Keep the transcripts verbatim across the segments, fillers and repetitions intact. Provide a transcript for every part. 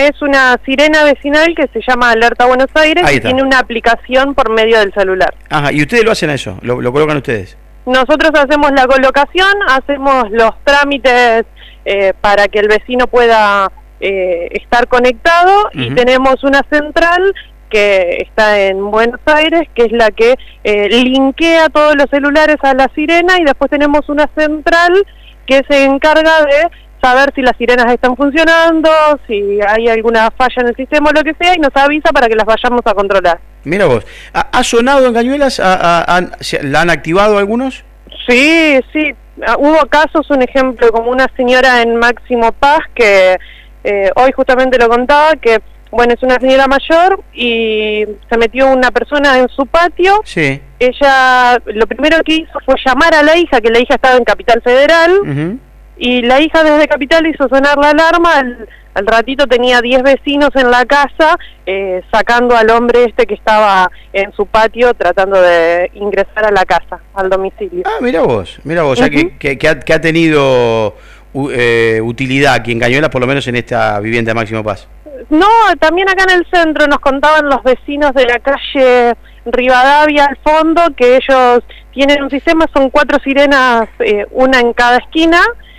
es una sirena vecinal que se llama Alerta Buenos Aires y tiene una aplicación por medio del celular. Ajá, ¿y ustedes lo hacen a eso? ¿Lo, lo colocan ustedes? Nosotros hacemos la colocación, hacemos los trámites eh, para que el vecino pueda eh, estar conectado. Uh-huh. Y tenemos una central que está en Buenos Aires, que es la que eh, linkea todos los celulares a la sirena, y después tenemos una central que se encarga de saber si las sirenas están funcionando, si hay alguna falla en el sistema o lo que sea, y nos avisa para que las vayamos a controlar. Mira vos, ¿ha, ha sonado en Cañuelas? ¿Ha, ha, han, ¿La han activado algunos? Sí, sí, hubo casos, un ejemplo, como una señora en Máximo Paz, que eh, hoy justamente lo contaba, que bueno, es una señora mayor y se metió una persona en su patio. Sí. Ella lo primero que hizo fue llamar a la hija, que la hija estaba en Capital Federal, uh-huh. Y la hija desde Capital hizo sonar la alarma. Al, al ratito tenía diez vecinos en la casa, eh, sacando al hombre este que estaba en su patio tratando de ingresar a la casa, al domicilio. Ah, mira vos, mira vos, uh-huh. O sea que, que, que, ha, que ha tenido uh, eh, utilidad aquí en Cañuelas, por lo menos en esta vivienda de Máximo Paz. No, también acá en el centro nos contaban los vecinos de la calle Rivadavia al fondo que ellos tienen un sistema, son cuatro sirenas, eh, una en cada esquina,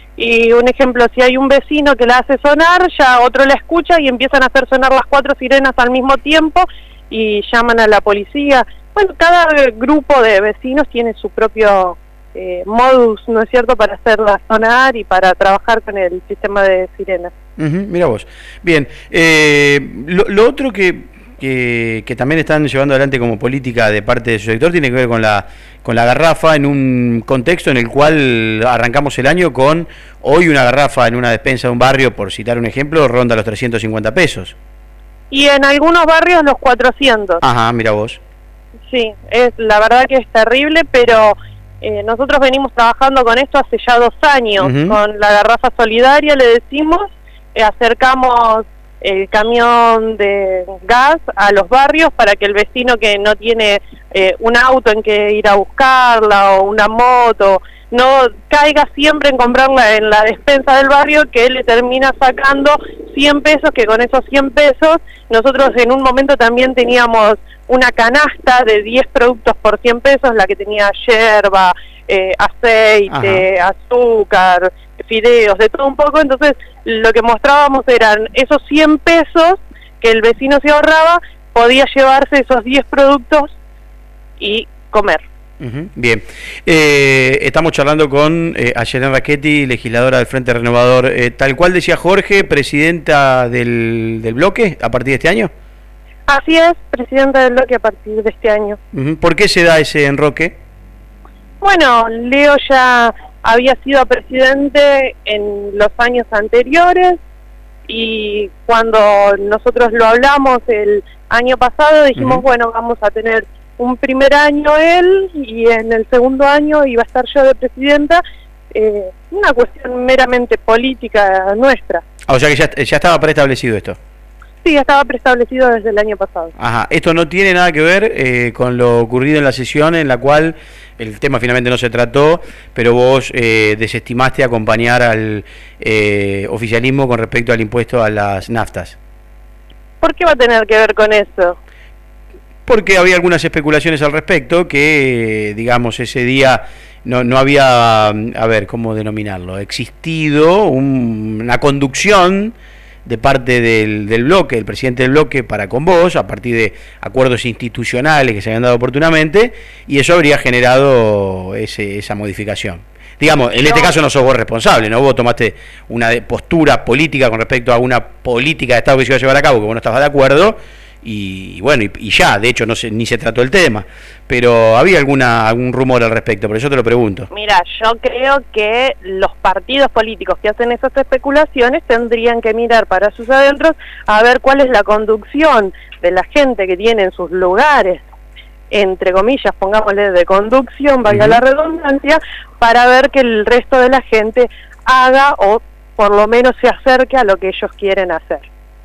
y un ejemplo, si hay un vecino que la hace sonar, ya otro la escucha y empiezan a hacer sonar las cuatro sirenas al mismo tiempo y llaman a la policía. Bueno, cada grupo de vecinos tiene su propio eh, modus, ¿no es cierto?, para hacerla sonar y para trabajar con el sistema de sirenas. Uh-huh, mira vos. Bien, eh, lo, lo otro que, que, que también están llevando adelante como política de parte de su sector tiene que ver con la, con la garrafa, en un contexto en el cual arrancamos el año con hoy una garrafa en una despensa de un barrio, por citar un ejemplo, ronda los trescientos cincuenta pesos. Y en algunos barrios los cuatrocientos. Ajá, mira vos. Sí, es la verdad que es terrible, pero eh, nosotros venimos trabajando con esto hace ya dos años, uh-huh. Con la garrafa solidaria, le decimos, eh, acercamos el camión de gas a los barrios para que el vecino que no tiene eh, un auto en que ir a buscarla o una moto, no caiga siempre en comprarla en la despensa del barrio, que él le termina sacando cien pesos, que con esos cien pesos nosotros en un momento también teníamos una canasta de diez productos por cien pesos, la que tenía yerba, eh, aceite, Ajá. azúcar, fideos, de todo un poco. Entonces lo que mostrábamos eran esos cien pesos que el vecino se ahorraba, podía llevarse esos diez productos y comer. Uh-huh. Bien, eh, estamos charlando con eh, Ayelen Raschetti, legisladora del Frente Renovador, eh, tal cual decía Jorge, presidenta del, del bloque a partir de este año. Así es, presidenta del bloque a partir de este año. Uh-huh. ¿Por qué se da ese enroque? Bueno, Leo ya había sido presidente en los años anteriores y cuando nosotros lo hablamos el año pasado dijimos, uh-huh. bueno, vamos a tener un primer año él y en el segundo año iba a estar yo de presidenta, eh, una cuestión meramente política nuestra. Ah, o sea que ya, ya estaba preestablecido esto. Sí, estaba preestablecido desde el año pasado. Ajá, esto no tiene nada que ver eh, con lo ocurrido en la sesión en la cual el tema finalmente no se trató, pero vos eh, desestimaste acompañar al eh, oficialismo con respecto al impuesto a las naftas. ¿Por qué va a tener que ver con eso? Porque había algunas especulaciones al respecto que, digamos, ese día no, no había, a ver, ¿cómo denominarlo? Existido un, una conducción de parte del, del bloque, del presidente del bloque para con vos, a partir de acuerdos institucionales que se habían dado oportunamente, y eso habría generado ese, esa modificación. Digamos, en no. este caso no sos vos responsable, ¿no? Vos tomaste una postura política con respecto a una política de Estado que se iba a llevar a cabo, que vos no estabas de acuerdo, y bueno, y, y ya, de hecho no se, ni se trató el tema, pero había alguna algún rumor al respecto, por eso te lo pregunto. Mira, yo creo que los partidos políticos que hacen esas especulaciones tendrían que mirar para sus adentros a ver cuál es la conducción de la gente que tiene en sus lugares, entre comillas, pongámosle de conducción, valga uh-huh. la redundancia, para ver que el resto de la gente haga o por lo menos se acerque a lo que ellos quieren hacer.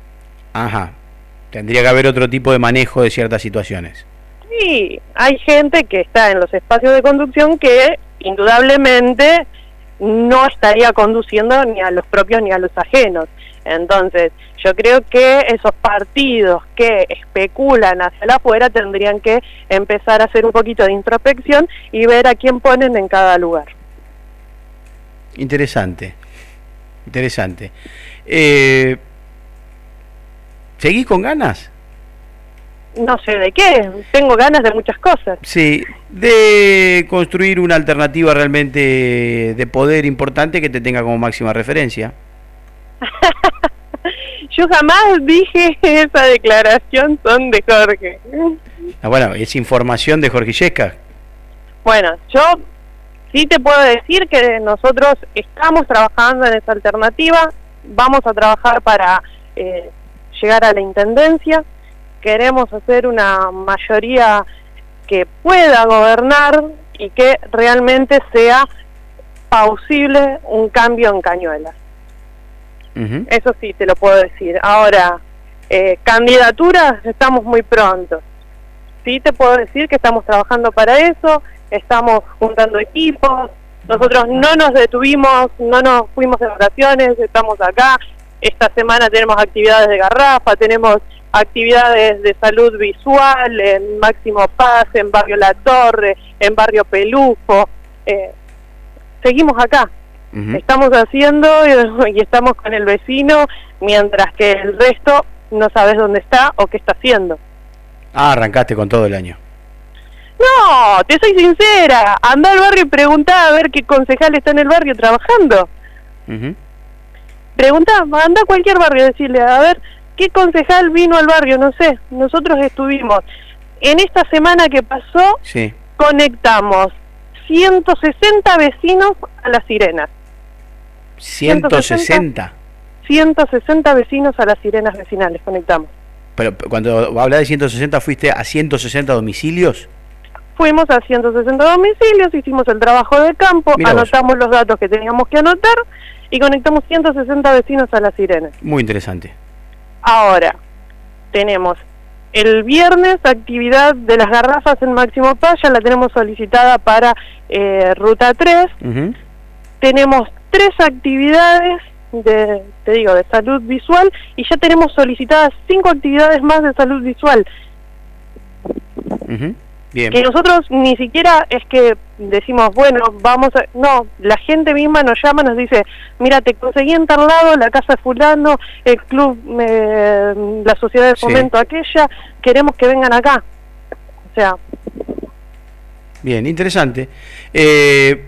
Ajá. Tendría que haber otro tipo de manejo de ciertas situaciones. Sí, hay gente que está en los espacios de conducción que indudablemente no estaría conduciendo ni a los propios ni a los ajenos. Entonces, yo creo que esos partidos que especulan hacia la afuera tendrían que empezar a hacer un poquito de introspección y ver a quién ponen en cada lugar. Interesante, interesante. Eh, ¿Seguís con ganas? No sé de qué, tengo ganas de muchas cosas. Sí, de construir una alternativa realmente de poder importante que te tenga como máxima referencia. Yo jamás dije esa declaración, son de Jorge. Ah, bueno, es información de Jorge Illescas. Bueno, yo sí te puedo decir que nosotros estamos trabajando en esa alternativa, vamos a trabajar para eh, llegar a la intendencia. Queremos hacer una mayoría que pueda gobernar y que realmente sea plausible un cambio en Cañuelas. Uh-huh. Eso sí te lo puedo decir. Ahora, eh, candidaturas, estamos muy pronto. Sí te puedo decir que estamos trabajando para eso, estamos juntando equipos, nosotros no nos detuvimos, no nos fuimos de vacaciones, estamos acá. Esta semana tenemos actividades de garrafa, tenemos actividades de salud visual en Máximo Paz, en Barrio La Torre, en Barrio Pelufo. Eh, seguimos acá. Uh-huh. Estamos haciendo y, y estamos con el vecino, mientras que el resto no sabes dónde está o qué está haciendo. Ah, arrancaste con todo el año. No, te soy sincera. Anda al barrio y preguntá a ver qué concejal está en el barrio trabajando. Uh-huh. Preguntá, anda a cualquier barrio, decirle, a ver, ¿qué concejal vino al barrio? No sé, nosotros estuvimos. En esta semana que pasó, sí, conectamos ciento sesenta vecinos a Las Sirenas. ¿ciento sesenta? ciento sesenta vecinos a Las Sirenas vecinales, conectamos. Pero cuando hablas de ciento sesenta, ¿fuiste a ciento sesenta domicilios? Fuimos a ciento sesenta domicilios, hicimos el trabajo de campo, Mirá anotamos vos. los datos que teníamos que anotar y conectamos ciento sesenta vecinos a Las Sirenas. Muy interesante. Ahora, tenemos el viernes actividad de las garrafas en Máximo Paz, ya la tenemos solicitada para eh, Ruta tres. Uh-huh. Tenemos tres actividades de, te digo, de salud visual y ya tenemos solicitadas cinco actividades más de salud visual. Uh-huh. Bien. Que nosotros ni siquiera es que decimos, bueno, vamos a... No, la gente misma nos llama, nos dice, mira, te conseguí en tal lado, la casa de fulano, el club, eh, la sociedad de fomento sí. aquella, queremos que vengan acá. O sea... Bien, interesante. Eh,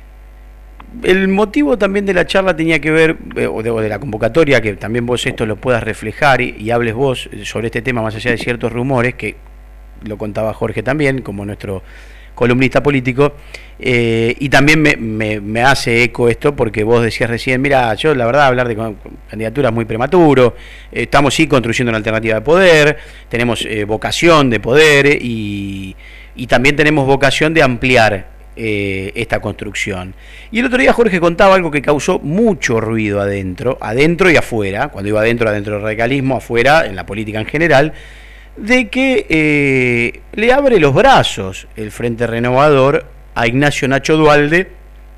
el motivo también de la charla tenía que ver, eh, o, de, o de la convocatoria, que también vos esto lo puedas reflejar y, y hables vos sobre este tema, más allá de ciertos rumores que lo contaba Jorge también, como nuestro columnista político, eh, y también me, me, me hace eco esto, porque vos decías recién, mira, yo la verdad hablar de candidaturas muy prematuro, eh, estamos sí construyendo una alternativa de poder, tenemos eh, vocación de poder y, y también tenemos vocación de ampliar eh, esta construcción. Y el otro día Jorge contaba algo que causó mucho ruido adentro, adentro y afuera, cuando iba adentro, adentro del radicalismo, afuera, en la política en general, de que eh, le abre los brazos el Frente Renovador a Ignacio Nacho Duhalde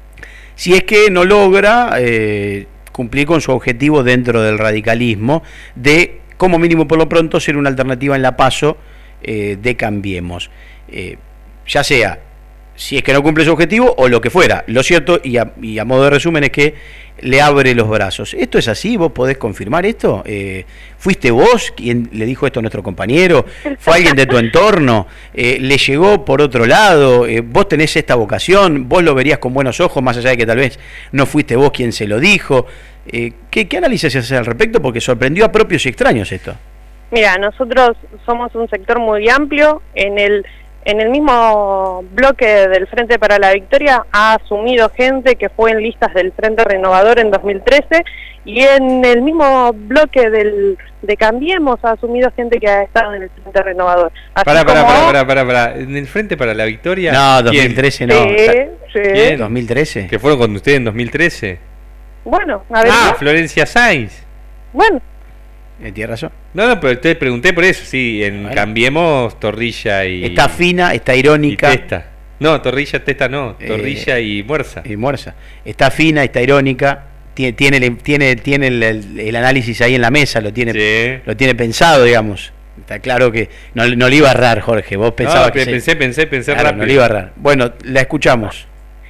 si es que no logra eh, cumplir con su objetivo dentro del radicalismo de, como mínimo por lo pronto, ser una alternativa en la PASO eh, de Cambiemos. Eh, ya sea si es que no cumple su objetivo o lo que fuera. Lo cierto, y a, y a modo de resumen, es que le abre los brazos. ¿Esto es así? ¿Vos podés confirmar esto? Eh, ¿Fuiste vos quien le dijo esto a nuestro compañero? ¿Fue alguien de tu entorno? Eh, ¿Le llegó por otro lado? Eh, ¿Vos tenés esta vocación? ¿Vos lo verías con buenos ojos, más allá de que tal vez no fuiste vos quien se lo dijo? Eh, ¿qué, ¿Qué análisis haces al respecto? Porque sorprendió a propios y extraños esto. Mira, nosotros somos un sector muy amplio. En el En el mismo bloque del Frente para la Victoria ha asumido gente que fue en listas del Frente Renovador en dos mil trece, y en el mismo bloque del de Cambiemos ha asumido gente que ha estado en el Frente Renovador. Pará, pará, pará, pará, pará, pará. ¿En el Frente para la Victoria? No, dos mil trece no. Sí, sí. ¿Quién? ¿dos mil trece? ¿Que fueron con ustedes en dos mil trece? Bueno, a ver. Ah, Florencia Sainz. Bueno. ¿Tienes razón? No, no, pero te pregunté por eso, sí, en bueno. Cambiemos, Torrilla y... Está fina, está irónica. Y Testa. No, Torrilla, Testa no, Torrilla eh, y Muerza. Y Muerza. Está fina, está irónica, tiene tiene tiene, tiene el, el, el análisis ahí en la mesa, lo tiene sí. lo tiene pensado, digamos. Está claro que no, no le iba a errar, Jorge. Vos pensabas no, que pensé, se... pensé, pensé claro, rápido. no le iba a errar. Bueno, la escuchamos.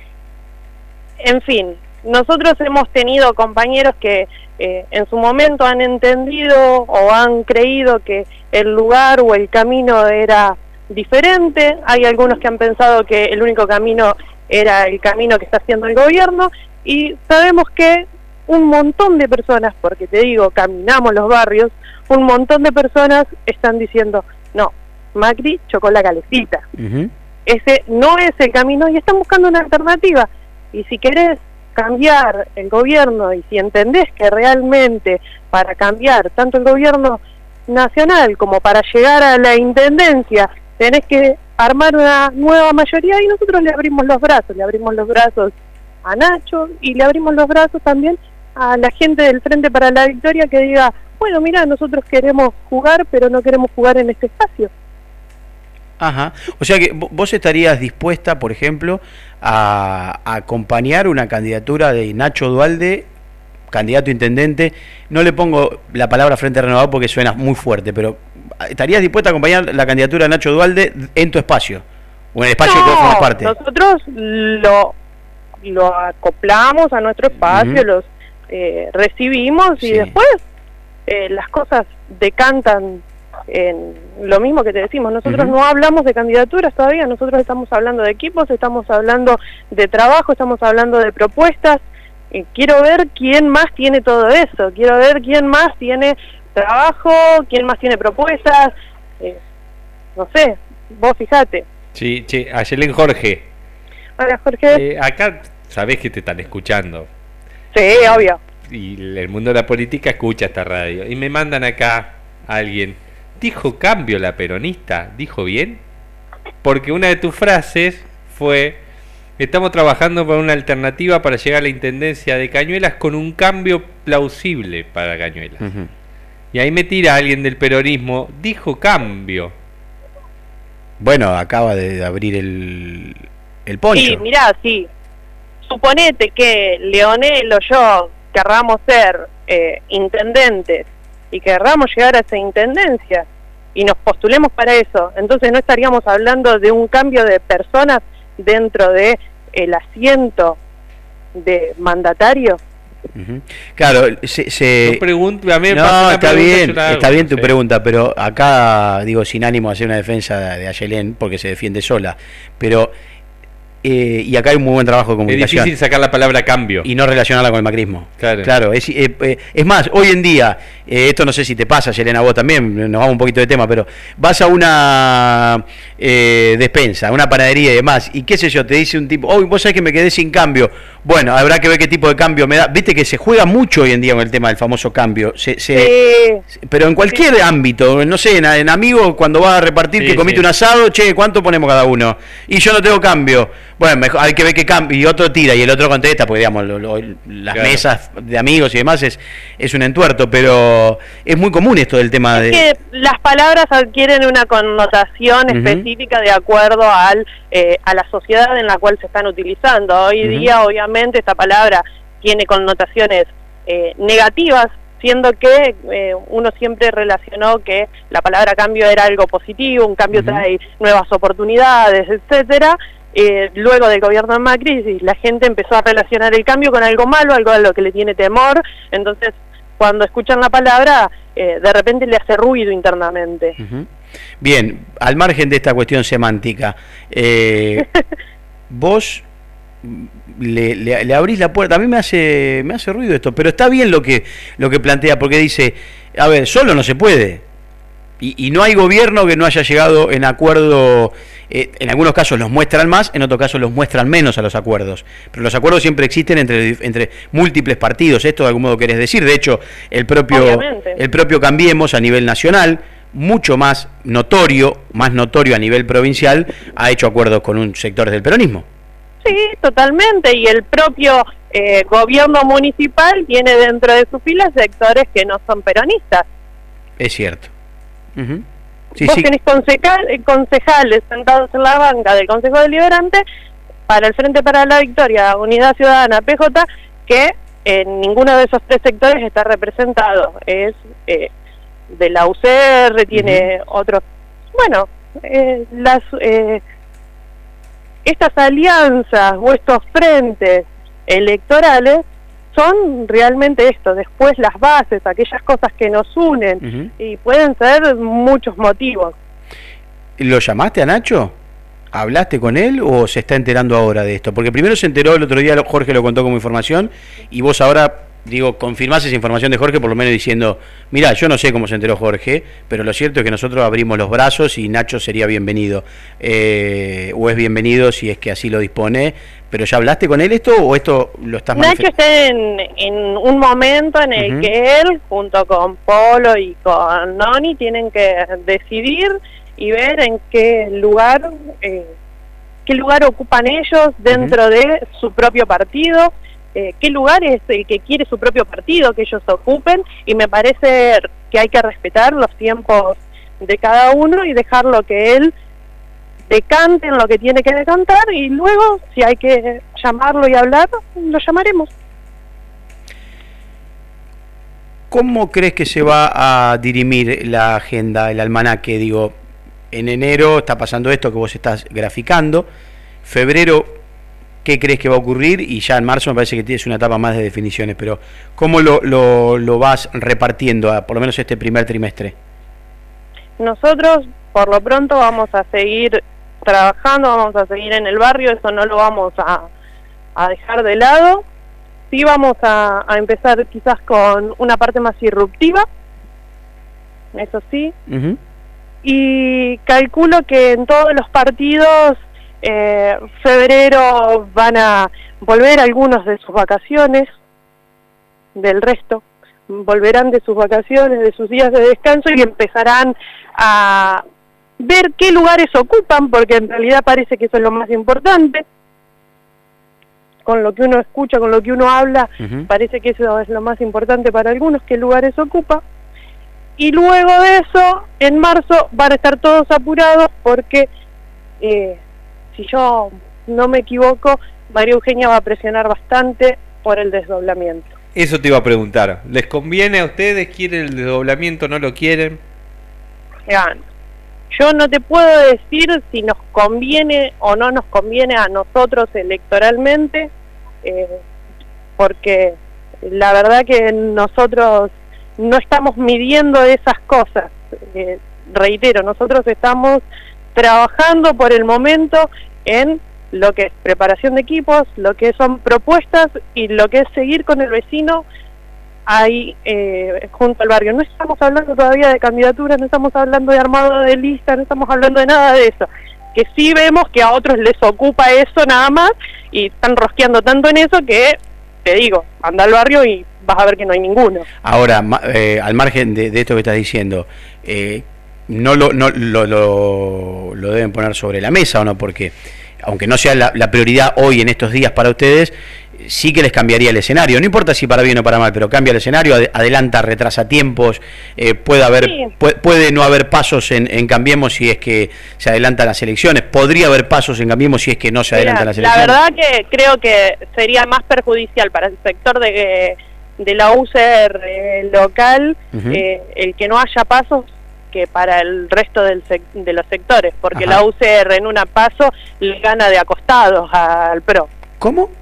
En fin, nosotros hemos tenido compañeros que eh, en su momento han entendido o han creído que el lugar o el camino era diferente. Hay algunos que han pensado que el único camino era el camino que está haciendo el gobierno, y sabemos que un montón de personas, porque te digo, caminamos los barrios, un montón de personas están diciendo, no, Macri chocó la calecita. Uh-huh. Ese no es el camino y están buscando una alternativa. Y si querés cambiar el gobierno, y si entendés que realmente para cambiar tanto el gobierno nacional como para llegar a la intendencia tenés que armar una nueva mayoría, y nosotros le abrimos los brazos, le abrimos los brazos a Nacho y le abrimos los brazos también a la gente del Frente para la Victoria que diga, bueno, mira, nosotros queremos jugar, pero no queremos jugar en este espacio. Ajá, o sea que vos estarías dispuesta, por ejemplo, a, a acompañar una candidatura de Nacho Duhalde, candidato a intendente. No le pongo la palabra Frente Renovado porque suena muy fuerte, pero ¿estarías dispuesta a acompañar la candidatura de Nacho Duhalde en tu espacio? ¿O en el espacio no, que vos formas parte? Nosotros lo, lo acoplamos a nuestro espacio, uh-huh. los eh, recibimos y sí. después eh, las cosas decantan en lo mismo que te decimos. Nosotros uh-huh. no hablamos de candidaturas todavía, nosotros estamos hablando de equipos, estamos hablando de trabajo, estamos hablando de propuestas. Eh, quiero ver quién más tiene todo eso, quiero ver quién más tiene trabajo, quién más tiene propuestas, eh, no sé, vos fijate. Sí, che, Ayelén Jorge. Hola, Jorge. Eh, acá sabés que te están escuchando. Sí, obvio. Y el mundo de la política escucha esta radio. Y me mandan acá a alguien. ¿Dijo cambio la peronista? ¿Dijo bien? Porque una de tus frases fue: estamos trabajando por una alternativa para llegar a la intendencia de Cañuelas con un cambio plausible para Cañuelas. Uh-huh. Y ahí me tira alguien del peronismo, dijo cambio. Bueno, acaba de abrir el, el poncho. Sí, mirá, sí. Suponete que Leonel o yo querramos ser eh, intendentes y querramos llegar a esa intendencia y nos postulemos para eso, entonces no estaríamos hablando de un cambio de personas dentro de el asiento de mandatario. Uh-huh. Claro, se, se... No, pregunto, a mí me no pasa está bien, hago, está bien tu sí. pregunta, pero acá digo sin ánimo de hacer una defensa de, de Ayelén porque se defiende sola, pero eh, y acá hay un muy buen trabajo de comunicación. Es difícil sacar la palabra cambio y no relacionarla con el macrismo. Claro, claro es, eh, eh, es más, hoy en día, eh, esto no sé si te pasa, Ayelén, a vos también, nos vamos un poquito de tema, pero vas a una eh, despensa, una panadería y demás, y qué sé yo, te dice un tipo, oh, vos sabés que me quedé sin cambio. Bueno, habrá que ver qué tipo de cambio me da. Viste que se juega mucho hoy en día con el tema del famoso cambio. Se, se, sí. Pero en cualquier sí. ámbito, no sé, en, en amigos, cuando vas a repartir, sí, que comiste sí. un asado, che, ¿cuánto ponemos cada uno? Y yo no tengo cambio. Bueno, mejor, hay que ver qué cambio. Y otro tira y el otro contesta, porque digamos, lo, lo, las claro. mesas de amigos y demás es, es un entuerto, pero es muy común esto del tema es de... que las palabras adquieren una connotación uh-huh. específica de acuerdo al eh, a la sociedad en la cual se están utilizando. Hoy uh-huh. día, obviamente, esta palabra tiene connotaciones eh, negativas, siendo que eh, uno siempre relacionó que la palabra cambio era algo positivo, un cambio uh-huh. trae nuevas oportunidades, etcétera. Eh, luego del gobierno de Macri, la gente empezó a relacionar el cambio con algo malo, algo a lo que le tiene temor, entonces cuando escuchan la palabra, eh, de repente le hace ruido internamente. Uh-huh. Bien, al margen de esta cuestión semántica, eh, vos le, le, le abrís la puerta. A mí me hace me hace ruido esto, pero está bien lo que lo que plantea, porque dice, a ver, solo no se puede. Y, y no hay gobierno que no haya llegado en acuerdo, eh, en algunos casos los muestran más, en otros casos los muestran menos a los acuerdos. Pero los acuerdos siempre existen entre, entre múltiples partidos, esto de algún modo querés decir. De hecho, el propio, el propio Cambiemos a nivel nacional, mucho más notorio, más notorio a nivel provincial, ha hecho acuerdos con un sectores del peronismo. Sí, totalmente, y el propio eh, gobierno municipal tiene dentro de sus filas sectores que no son peronistas. Es cierto. Uh-huh. Sí, Vos sí. tenés concejal, concejales sentados en la banca del Consejo Deliberante para el Frente para la Victoria, Unidad Ciudadana, P J, que en ninguno de esos tres sectores está representado. Es eh, de la U C R, tiene uh-huh. otros... Bueno, eh, las eh, estas alianzas o estos frentes electorales son realmente esto, después las bases, aquellas cosas que nos unen, uh-huh. y pueden ser muchos motivos. ¿Lo llamaste a Nacho? ¿Hablaste con él o se está enterando ahora de esto? Porque primero se enteró el otro día, Jorge lo contó como información, y vos ahora, digo, confirmás esa información de Jorge, por lo menos diciendo, mirá, yo no sé cómo se enteró Jorge, pero lo cierto es que nosotros abrimos los brazos y Nacho sería bienvenido, eh, o es bienvenido si es que así lo dispone. ¿Pero ya hablaste con él esto o esto lo estás manifestando? Nacho está en, en un momento en el uh-huh. que él, junto con Polo y con Noni, tienen que decidir y ver en qué lugar eh, qué lugar ocupan ellos dentro uh-huh. de su propio partido, eh, qué lugar es el que quiere su propio partido que ellos ocupen, y me parece que hay que respetar los tiempos de cada uno y dejarlo que él decante en lo que tiene que decantar, y luego, si hay que llamarlo y hablar, lo llamaremos. ¿Cómo crees que se va a dirimir la agenda, el almanaque? Digo, en enero está pasando esto que vos estás graficando, febrero, ¿qué crees que va a ocurrir? Y ya en marzo me parece que tienes una etapa más de definiciones, pero ¿cómo lo, lo, lo vas repartiendo, a, por lo menos este primer trimestre? Nosotros, por lo pronto, vamos a seguir trabajando, vamos a seguir en el barrio, eso no lo vamos a, a dejar de lado. Sí vamos a, a empezar quizás con una parte más irruptiva, eso sí, uh-huh. y calculo que en todos los partidos eh, febrero van a volver algunos de sus vacaciones, del resto volverán de sus vacaciones, de sus días de descanso, y empezarán a ver qué lugares ocupan, porque en realidad parece que eso es lo más importante. Con lo que uno escucha, con lo que uno habla, uh-huh. parece que eso es lo más importante para algunos, qué lugares ocupa. Y luego de eso, en marzo, van a estar todos apurados porque, eh, si yo no me equivoco, María Eugenia va a presionar bastante por el desdoblamiento. Eso te iba a preguntar. ¿Les conviene a ustedes? ¿Quieren el desdoblamiento? ¿No lo quieren? Ya, yo no te puedo decir si nos conviene o no nos conviene a nosotros electoralmente, eh, porque la verdad que nosotros no estamos midiendo esas cosas. Eh, reitero, nosotros estamos trabajando por el momento en lo que es preparación de equipos, lo que son propuestas y lo que es seguir con el vecino ahí eh, junto al barrio. No estamos hablando todavía de candidaturas, no estamos hablando de armado de lista, no estamos hablando de nada de eso. Que sí vemos que a otros les ocupa eso nada más y están rosqueando tanto en eso que, te digo, anda al barrio y vas a ver que no hay ninguno. Ahora, eh, al margen de, de esto que estás diciendo, eh, no, lo, no lo, lo, lo deben poner sobre la mesa, ¿o no? Porque aunque no sea la, la prioridad hoy en estos días para ustedes, sí que les cambiaría el escenario, no importa si para bien o para mal, pero cambia el escenario, ad, adelanta, retrasa tiempos, eh, puede haber, sí. puede, puede no haber pasos en, en Cambiemos si es que se adelantan las elecciones, podría haber pasos en Cambiemos si es que no se adelantan Mira, las elecciones. La verdad que creo que sería más perjudicial para el sector de, de la U C R local, uh-huh. eh, el que no haya pasos, que para el resto del sec de los sectores, porque Ajá. la U C R en una paso le gana de acostados al PRO. ¿Cómo?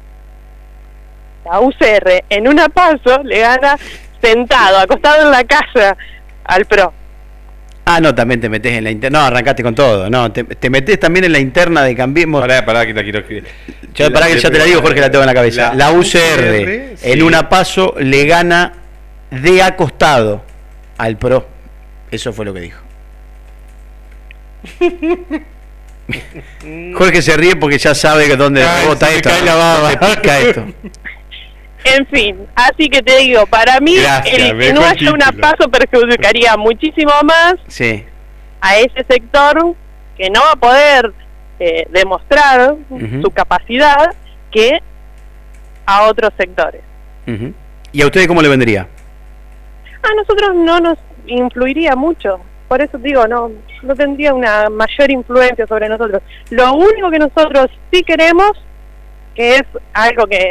La U C R en una paso le gana sentado, acostado en la casa al PRO. Ah, no, también te metés en la interna. No, arrancaste con todo. No, te, te metés también en la interna de Cambiemos. Pará, pará, que la quiero escribir. Ya, pará, que ya te la digo, Jorge, la tengo en la cabeza. La, la U C R sí. en una paso le gana de acostado al PRO. Eso fue lo que dijo. Jorge se ríe porque ya sabe que dónde Ay, rebota esto. Cae la baba. Pica esto. En fin, así que te digo, para mí Gracias, el que no haya una paso perjudicaría muchísimo más sí. a ese sector que no va a poder eh, demostrar uh-huh. su capacidad que a otros sectores. Uh-huh. ¿Y a ustedes cómo le vendría? A nosotros no nos influiría mucho, por eso digo, no, no tendría una mayor influencia sobre nosotros. Lo único que nosotros sí queremos, que es algo que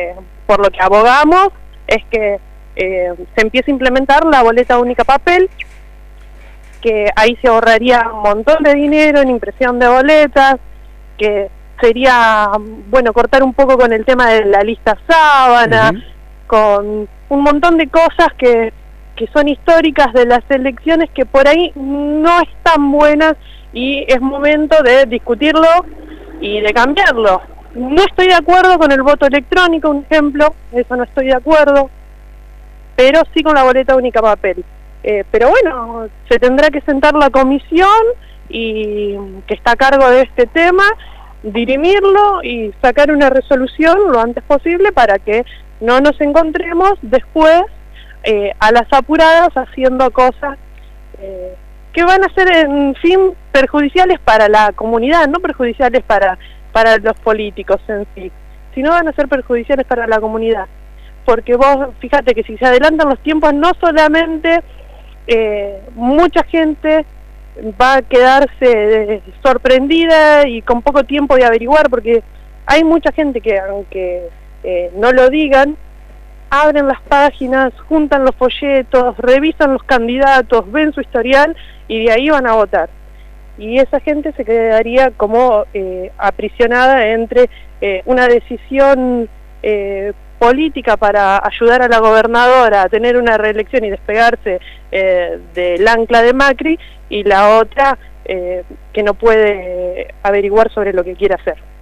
por lo que abogamos es que eh, se empiece a implementar la boleta única papel, que ahí se ahorraría un montón de dinero en impresión de boletas, que sería, bueno, cortar un poco con el tema de la lista sábana, uh-huh. con un montón de cosas que, que son históricas de las elecciones que por ahí no están buenas y es momento de discutirlo y de cambiarlo. No estoy de acuerdo con el voto electrónico, un ejemplo, eso no estoy de acuerdo, pero sí con la boleta única papel. Eh, pero bueno, se tendrá que sentar la comisión y que está a cargo de este tema, dirimirlo y sacar una resolución lo antes posible para que no nos encontremos después eh, a las apuradas haciendo cosas eh, que van a ser en fin perjudiciales para la comunidad, no perjudiciales para, para los políticos en sí, sino van a ser perjudiciales para la comunidad. Porque vos, fíjate que si se adelantan los tiempos, no solamente eh, mucha gente va a quedarse sorprendida y con poco tiempo de averiguar, porque hay mucha gente que, aunque eh, no lo digan, abren las páginas, juntan los folletos, revisan los candidatos, ven su historial y de ahí van a votar. Y esa gente se quedaría como eh, aprisionada entre eh, una decisión eh, política para ayudar a la gobernadora a tener una reelección y despegarse eh, del ancla de Macri, y la otra eh, que no puede averiguar sobre lo que quiere hacer.